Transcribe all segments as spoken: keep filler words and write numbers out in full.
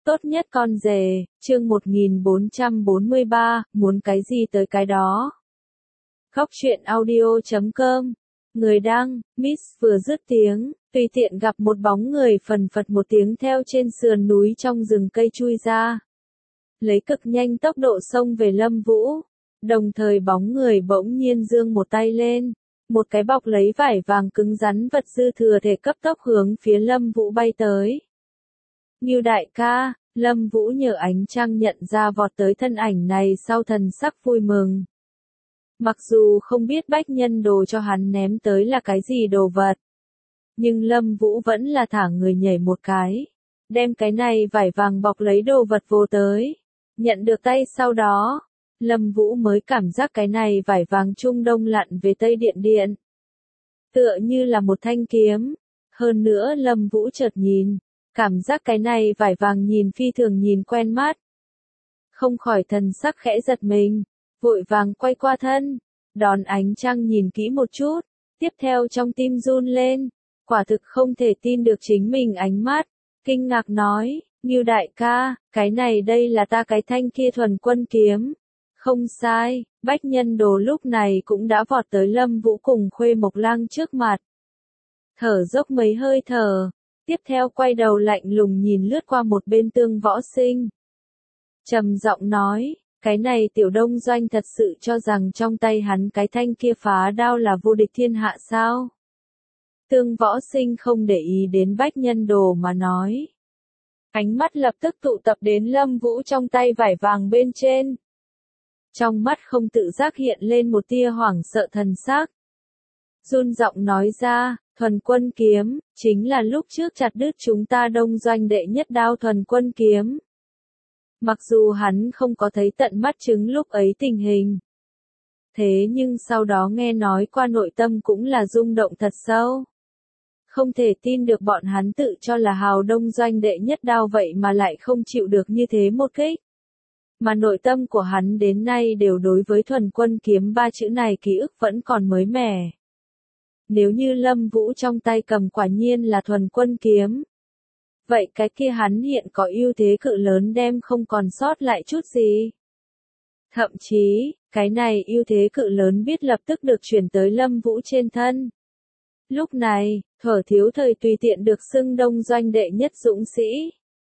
Tốt nhất con rể, chương một nghìn bốn trăm bốn mươi ba, muốn cái gì tới cái đó. Góc truyện audio chấm com. Người đăng, Miss vừa dứt tiếng, tùy tiện gặp một bóng người phần phật một tiếng theo trên sườn núi trong rừng cây chui ra. Lấy cực nhanh tốc độ xông về Lâm Vũ. Đồng thời bóng người bỗng nhiên giương một tay lên. Một cái bọc lấy vải vàng cứng rắn vật dư thừa thể cấp tốc hướng phía Lâm Vũ bay tới. Ngưu đại ca, Lâm Vũ nhờ ánh trăng nhận ra vọt tới thân ảnh này sau thần sắc vui mừng. Mặc dù không biết bách nhân đồ cho hắn ném tới là cái gì đồ vật. Nhưng Lâm Vũ vẫn là thả người nhảy một cái. Đem cái này vải vàng bọc lấy đồ vật vô tới. Nhận được tay sau đó. Lâm Vũ mới cảm giác cái này vải vàng trung đông lặn về tây điện điện. Tựa như là một thanh kiếm. Hơn nữa Lâm Vũ chợt nhìn. Cảm giác cái này vải vàng nhìn phi thường nhìn quen mắt. Không khỏi thần sắc khẽ giật mình. Vội vàng quay qua thân. Đón ánh trăng nhìn kỹ một chút. Tiếp theo trong tim run lên. Quả thực không thể tin được chính mình ánh mắt. Kinh ngạc nói, Ngưu đại ca, cái này đây là ta cái thanh kia thuần quân kiếm. Không sai, bách nhân đồ lúc này cũng đã vọt tới Lâm Vũ cùng Khuê Mộc Lang trước mặt. Thở dốc mấy hơi thở. Tiếp theo quay đầu lạnh lùng nhìn lướt qua một bên Tương Võ Sinh. Trầm giọng nói, cái này Tiểu Đông Doanh thật sự cho rằng trong tay hắn cái thanh kia phá đao là vô địch thiên hạ sao? Tương Võ Sinh không để ý đến bách nhân đồ mà nói. Ánh mắt lập tức tụ tập đến Lâm Vũ trong tay vải vàng bên trên. Trong mắt không tự giác hiện lên một tia hoảng sợ thần sắc. Run giọng nói ra, thuần quân kiếm, chính là lúc trước chặt đứt chúng ta Đông Doanh đệ nhất đao thuần quân kiếm. Mặc dù hắn không có thấy tận mắt chứng lúc ấy tình hình. Thế nhưng sau đó nghe nói qua nội tâm cũng là rung động thật sâu. Không thể tin được bọn hắn tự cho là hào Đông Doanh đệ nhất đao vậy mà lại không chịu được như thế một kích. Mà nội tâm của hắn đến nay đều đối với thuần quân kiếm ba chữ này ký ức vẫn còn mới mẻ. Nếu như Lâm Vũ trong tay cầm quả nhiên là thuần quân kiếm. Vậy cái kia hắn hiện có ưu thế cự lớn đem không còn sót lại chút gì. Thậm chí, cái này ưu thế cự lớn biết lập tức được chuyển tới Lâm Vũ trên thân. Lúc này, thuở thiếu thời tùy tiện được xưng Đông Doanh đệ nhất dũng sĩ.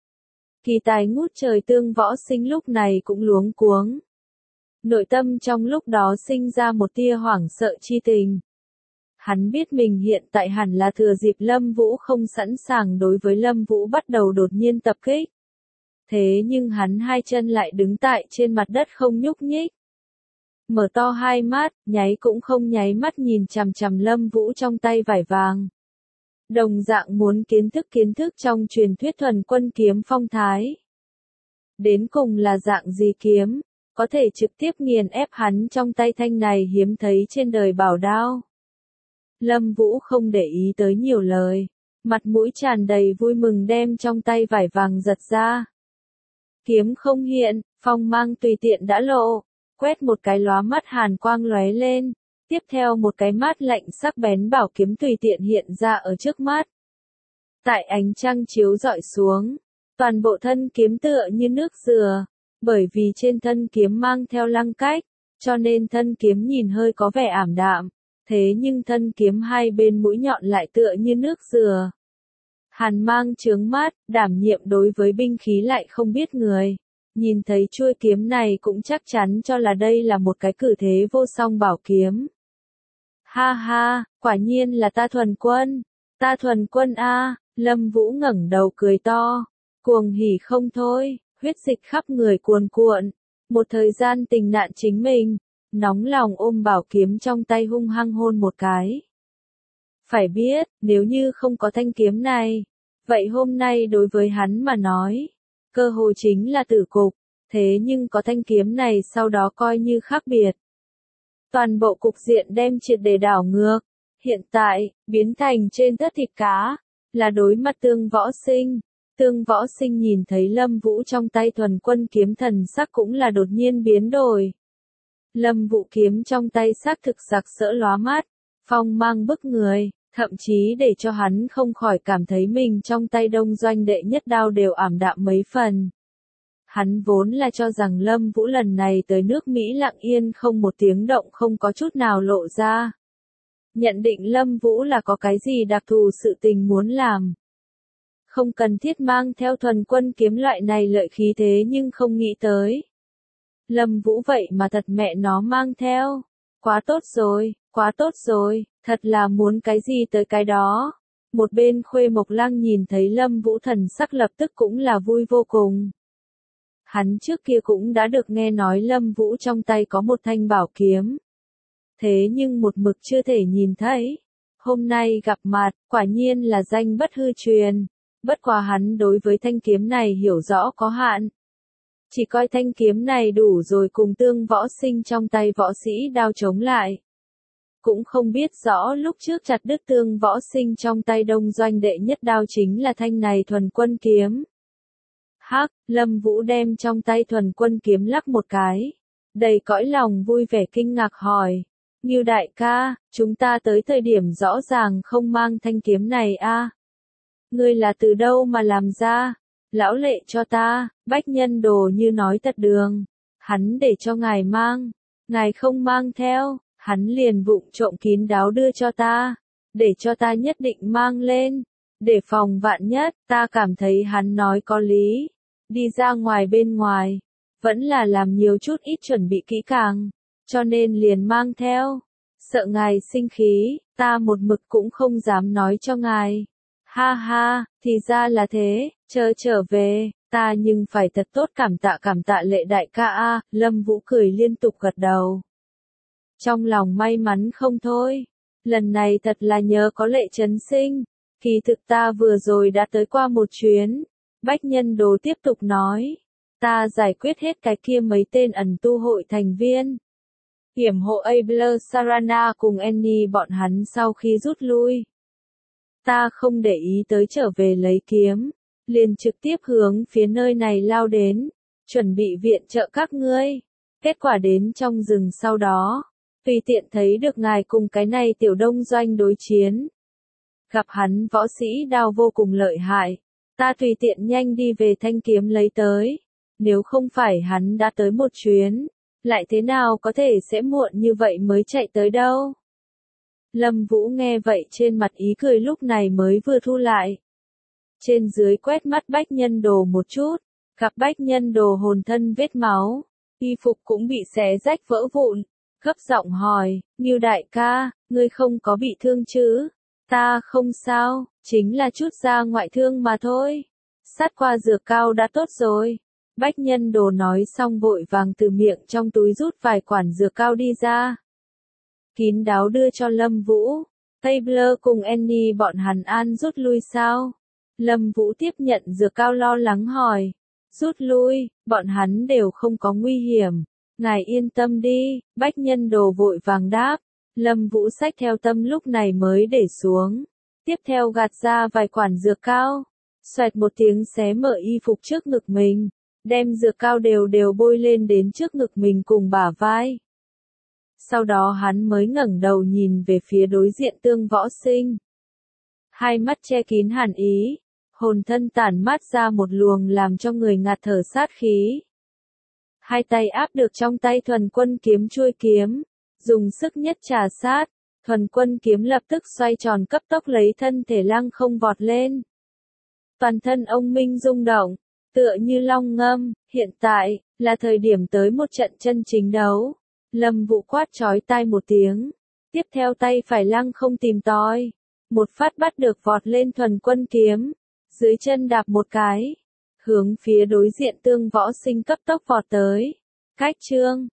Kỳ tài ngút trời Tương Võ Sinh lúc này cũng luống cuống. Nội tâm trong lúc đó sinh ra một tia hoảng sợ chi tình. Hắn biết mình hiện tại hẳn là thừa dịp Lâm Vũ không sẵn sàng đối với Lâm Vũ bắt đầu đột nhiên tập kích. Thế nhưng hắn hai chân lại đứng tại trên mặt đất không nhúc nhích. Mở to hai mắt, nháy cũng không nháy mắt nhìn chằm chằm Lâm Vũ trong tay vải vàng. Đồng dạng muốn kiến thức kiến thức trong truyền thuyết thuần quân kiếm phong thái. Đến cùng là dạng gì kiếm, có thể trực tiếp nghiền ép hắn trong tay thanh này hiếm thấy trên đời bảo đao. Lâm Vũ không để ý tới nhiều lời, mặt mũi tràn đầy vui mừng đem trong tay vải vàng giật ra. Kiếm không hiện, phong mang tùy tiện đã lộ, quét một cái lóa mắt hàn quang lóe lên, tiếp theo một cái mát lạnh sắc bén bảo kiếm tùy tiện hiện ra ở trước mắt. Tại ánh trăng chiếu rọi xuống, toàn bộ thân kiếm tựa như nước dừa, bởi vì trên thân kiếm mang theo lăng cách, cho nên thân kiếm nhìn hơi có vẻ ảm đạm. Thế nhưng thân kiếm hai bên mũi nhọn lại tựa như nước dừa. Hàn mang chướng mắt, đảm nhiệm đối với binh khí lại không biết người. Nhìn thấy chuôi kiếm này cũng chắc chắn cho là đây là một cái cử thế vô song bảo kiếm. Ha ha, quả nhiên là ta thuần quân. Ta thuần quân a, Lâm Vũ ngẩng đầu cười to. Cuồng hỉ không thôi, huyết dịch khắp người cuồn cuộn. Một thời gian tình nạn chính mình. Nóng lòng ôm bảo kiếm trong tay hung hăng hôn một cái. Phải biết, nếu như không có thanh kiếm này, vậy hôm nay đối với hắn mà nói, cơ hội chính là tử cục, thế nhưng có thanh kiếm này sau đó coi như khác biệt. Toàn bộ cục diện đem triệt để đảo ngược, hiện tại, biến thành trên tất thịt cá, là đối mặt Tương Võ Sinh. Tương Võ Sinh nhìn thấy Lâm Vũ trong tay thuần quân kiếm thần sắc cũng là đột nhiên biến đổi. Lâm Vũ kiếm trong tay xác thực sặc sỡ lóa mắt, phong mang bức người, Thậm chí để cho hắn không khỏi cảm thấy mình trong tay Đông Doanh đệ nhất đao đều ảm đạm mấy phần. Hắn vốn là cho rằng Lâm Vũ lần này tới nước Mỹ lặng yên không một tiếng động không có chút nào lộ ra. Nhận định Lâm Vũ là có cái gì đặc thù sự tình muốn làm. Không cần thiết mang theo thuần quân kiếm loại này lợi khí thế nhưng không nghĩ tới. Lâm Vũ vậy mà thật mẹ nó mang theo. Quá tốt rồi, quá tốt rồi, thật là muốn cái gì tới cái đó. Một bên Khuê Mộc Lăng nhìn thấy Lâm Vũ thần sắc lập tức cũng là vui vô cùng. Hắn trước kia cũng đã được nghe nói Lâm Vũ trong tay có một thanh bảo kiếm. Thế nhưng một mực chưa thể nhìn thấy. Hôm nay gặp mặt, quả nhiên là danh bất hư truyền. Bất quá hắn đối với thanh kiếm này hiểu rõ có hạn. Chỉ coi thanh kiếm này đủ rồi cùng Tương Võ Sinh trong tay võ sĩ đao chống lại. Cũng không biết rõ lúc trước chặt đứt Tương Võ Sinh trong tay Đông Doanh đệ nhất đao chính là thanh này thuần quân kiếm. Hắc, Lâm Vũ đem trong tay thuần quân kiếm lắc một cái. Đầy cõi lòng vui vẻ kinh ngạc hỏi. Ngưu đại ca, chúng ta tới thời điểm rõ ràng không mang thanh kiếm này a. Ngươi là từ đâu mà làm ra? Lão lệ cho ta, Bách Nhân Đồ như nói thật đường. Hắn để cho ngài mang. Ngài không mang theo, hắn liền vụng trộm kín đáo đưa cho ta. Để cho ta nhất định mang lên. Để phòng vạn nhất, ta cảm thấy hắn nói có lý. Đi ra ngoài bên ngoài. Vẫn là làm nhiều chút ít chuẩn bị kỹ càng. Cho nên liền mang theo. Sợ ngài sinh khí, ta một mực cũng không dám nói cho ngài. Ha ha, thì ra là thế, chờ trở về, ta nhưng phải thật tốt cảm tạ cảm tạ lệ đại ca a. Lâm Vũ cười liên tục gật đầu. Trong lòng may mắn không thôi, lần này thật là nhờ có lệ trấn sinh, kỳ thực ta vừa rồi đã tới qua một chuyến. Bách Nhân Đồ tiếp tục nói, ta giải quyết hết cái kia mấy tên ẩn tu hội thành viên. Hiểm hộ Abler Sarana cùng Annie bọn hắn sau khi rút lui. Ta không để ý tới trở về lấy kiếm, liền trực tiếp hướng phía nơi này lao đến, chuẩn bị viện trợ các ngươi. Kết quả đến trong rừng sau đó, tùy tiện thấy được ngài cùng cái này tiểu Đông Doanh đối chiến. Gặp hắn võ sĩ đao vô cùng lợi hại, ta tùy tiện nhanh đi về thanh kiếm lấy tới. Nếu không phải hắn đã tới một chuyến, lại thế nào có thể sẽ muộn như vậy mới chạy tới đâu. Lâm Vũ nghe vậy trên mặt ý cười lúc này mới vừa thu lại. Trên dưới quét mắt Bách Nhân Đồ một chút, gặp Bách Nhân Đồ hồn thân vết máu, y phục cũng bị xé rách vỡ vụn, gấp giọng hỏi, Ngưu đại ca, ngươi không có bị thương chứ? Ta không sao, chính là chút da ngoại thương mà thôi. Sát qua dược cao đã tốt rồi. Bách Nhân Đồ nói xong vội vàng từ miệng trong túi rút vài quản dược cao đi ra. Kín đáo đưa cho Lâm Vũ. Tabler cùng Annie bọn hắn an rút lui sao? Lâm Vũ tiếp nhận dược cao lo lắng hỏi. Rút lui, bọn hắn đều không có nguy hiểm. Ngài yên tâm đi, Bách Nhân Đồ vội vàng đáp. Lâm Vũ xách theo tâm lúc này mới để xuống. Tiếp theo gạt ra vài quản dược cao. Xoẹt một tiếng xé mở y phục trước ngực mình. Đem dược cao đều đều bôi lên đến trước ngực mình cùng bả vai. Sau đó hắn mới ngẩng đầu nhìn về phía đối diện Tương Võ Sinh. Hai mắt che kín hàn ý, hồn thân tản mát ra một luồng làm cho người ngạt thở sát khí. Hai tay áp được trong tay thuần quân kiếm chuôi kiếm, dùng sức nhất trà sát, thuần quân kiếm lập tức xoay tròn cấp tốc lấy thân thể lăng không vọt lên. Toàn thân ông Minh rung động, tựa như long ngâm, hiện tại, là thời điểm tới một trận chân chính đấu. Lâm Vũ quát chói tai một tiếng, tiếp theo tay phải lăng không tìm tòi, một phát bắt được vọt lên thuần quân kiếm, dưới chân đạp một cái, hướng phía đối diện Tương Võ Sinh cấp tốc vọt tới. Cách chương